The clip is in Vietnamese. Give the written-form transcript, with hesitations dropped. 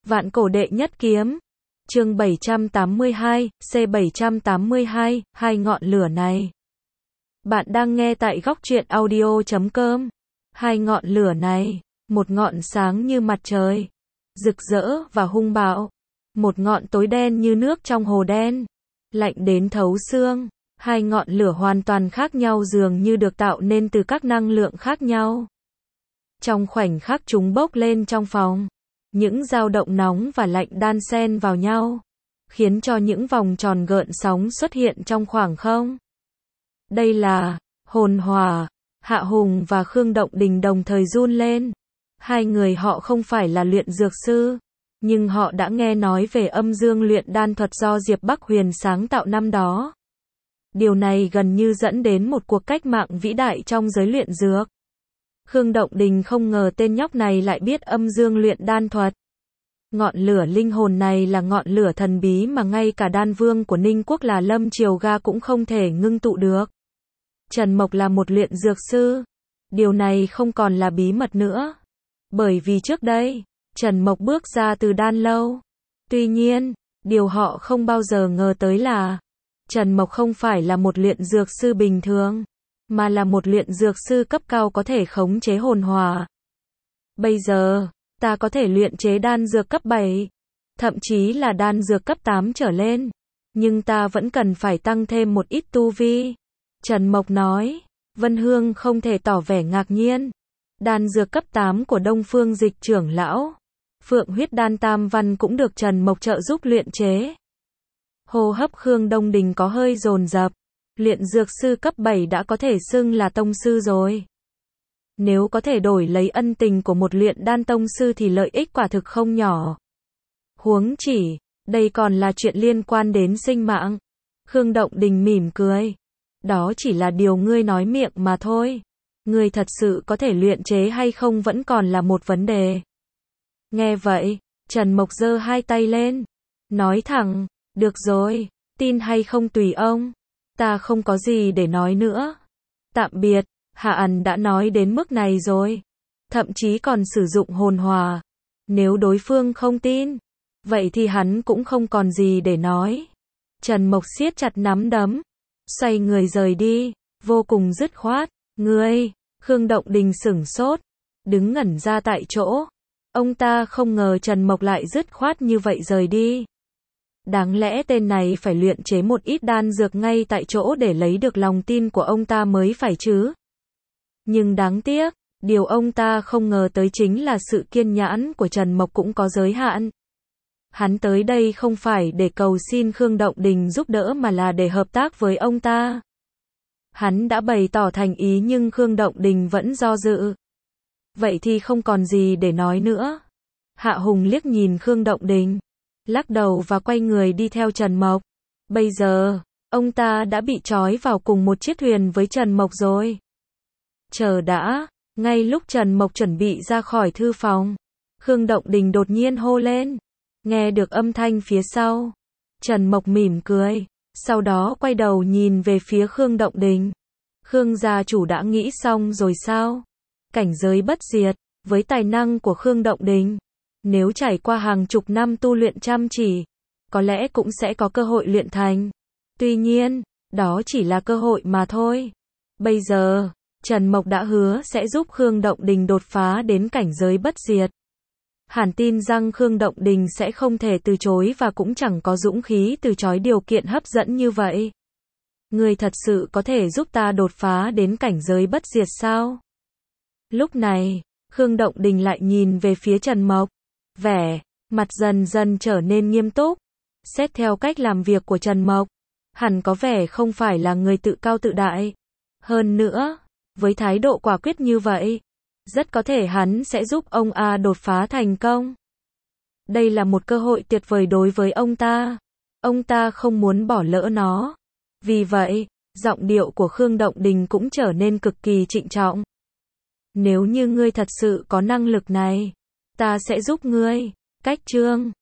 Vạn cổ đệ nhất kiếm. Chương 782, C782, hai ngọn lửa này. Bạn đang nghe tại góc truyện audio.com. Hai ngọn lửa này, một ngọn sáng như mặt trời, rực rỡ và hung bạo. Một ngọn tối đen như nước trong hồ đen, lạnh đến thấu xương. Hai ngọn lửa hoàn toàn khác nhau dường như được tạo nên từ các năng lượng khác nhau. Trong khoảnh khắc chúng bốc lên trong phòng, những dao động nóng và lạnh đan xen vào nhau, khiến cho những vòng tròn gợn sóng xuất hiện trong khoảng không. Đây là hồn hỏa. Hạ Hùng và Khương Động Đình đồng thời run lên. Hai người họ không phải là luyện dược sư, nhưng họ đã nghe nói về âm dương luyện đan thuật do Diệp Bắc Huyền sáng tạo năm đó. Điều này gần như dẫn đến một cuộc cách mạng vĩ đại trong giới luyện dược. Khương Động Đình không ngờ tên nhóc này lại biết âm dương luyện đan thuật. Ngọn lửa linh hồn này là ngọn lửa thần bí mà ngay cả đan vương của Ninh Quốc là Lâm Triều Ga cũng không thể ngưng tụ được. Trần Mộc là một luyện dược sư. Điều này không còn là bí mật nữa. Bởi vì trước đây, Trần Mộc bước ra từ đan lâu. Tuy nhiên, điều họ không bao giờ ngờ tới là Trần Mộc không phải là một luyện dược sư bình thường, mà là một luyện dược sư cấp cao có thể khống chế hồn hỏa. Bây giờ, ta có thể luyện chế đan dược cấp 7, thậm chí là đan dược cấp 8 trở lên, nhưng ta vẫn cần phải tăng thêm một ít tu vi. Trần Mộc nói. Vân Hương không thể tỏ vẻ ngạc nhiên. Đan dược cấp 8 của Đông Phương Dịch trưởng lão, Phượng huyết đan tam văn cũng được Trần Mộc trợ giúp luyện chế. Hô hấp Khương Đông Đình có hơi dồn dập. Luyện dược sư cấp 7 đã có thể xưng là tông sư rồi. Nếu có thể đổi lấy ân tình của một luyện đan tông sư thì lợi ích quả thực không nhỏ. Huống chỉ, đây còn là chuyện liên quan đến sinh mạng. Khương Động Đình mỉm cười. Đó chỉ là điều ngươi nói miệng mà thôi. Ngươi thật sự có thể luyện chế hay không vẫn còn là một vấn đề. Nghe vậy, Trần Mộc giơ hai tay lên, nói thẳng, được rồi, tin hay không tùy ông. Ta không có gì để nói nữa. Tạm biệt, Hạ Ẩn đã nói đến mức này rồi. Thậm chí còn sử dụng hồn hỏa. Nếu đối phương không tin, vậy thì hắn cũng không còn gì để nói. Trần Mộc siết chặt nắm đấm, xoay người rời đi, vô cùng dứt khoát. Ngươi, Khương Động Đình sửng sốt, đứng ngẩn ra tại chỗ. Ông ta không ngờ Trần Mộc lại dứt khoát như vậy rời đi. Đáng lẽ tên này phải luyện chế một ít đan dược ngay tại chỗ để lấy được lòng tin của ông ta mới phải chứ. Nhưng đáng tiếc, điều ông ta không ngờ tới chính là sự kiên nhẫn của Trần Mộc cũng có giới hạn. Hắn tới đây không phải để cầu xin Khương Động Đình giúp đỡ mà là để hợp tác với ông ta. Hắn đã bày tỏ thành ý nhưng Khương Động Đình vẫn do dự. Vậy thì không còn gì để nói nữa. Hạ Hùng liếc nhìn Khương Động Đình, lắc đầu và quay người đi theo Trần Mộc. Bây giờ, ông ta đã bị trói vào cùng một chiếc thuyền với Trần Mộc rồi. Chờ đã, ngay lúc Trần Mộc chuẩn bị ra khỏi thư phòng, Khương Động Đình đột nhiên hô lên. Nghe được âm thanh phía sau, Trần Mộc mỉm cười, sau đó quay đầu nhìn về phía Khương Động Đình. Khương gia chủ đã nghĩ xong rồi sao? Cảnh giới bất diệt, với tài năng của Khương Động Đình, nếu trải qua hàng chục năm tu luyện chăm chỉ, có lẽ cũng sẽ có cơ hội luyện thành. Tuy nhiên, đó chỉ là cơ hội mà thôi. Bây giờ, Trần Mộc đã hứa sẽ giúp Khương Động Đình đột phá đến cảnh giới bất diệt. Hẳn tin rằng Khương Động Đình sẽ không thể từ chối và cũng chẳng có dũng khí từ chối điều kiện hấp dẫn như vậy. Ngươi thật sự có thể giúp ta đột phá đến cảnh giới bất diệt sao? Lúc này, Khương Động Đình lại nhìn về phía Trần Mộc. Vẻ mặt dần dần trở nên nghiêm túc. Xét theo cách làm việc của Trần Mộc, hẳn có vẻ không phải là người tự cao tự đại. Hơn nữa, với thái độ quả quyết như vậy, rất có thể hắn sẽ giúp ông A đột phá thành công. Đây là một cơ hội tuyệt vời đối với ông ta. Ông ta không muốn bỏ lỡ nó. Vì vậy, giọng điệu của Khương Động Đình cũng trở nên cực kỳ trịnh trọng. Nếu như ngươi thật sự có năng lực này, ta sẽ giúp ngươi. Cách chương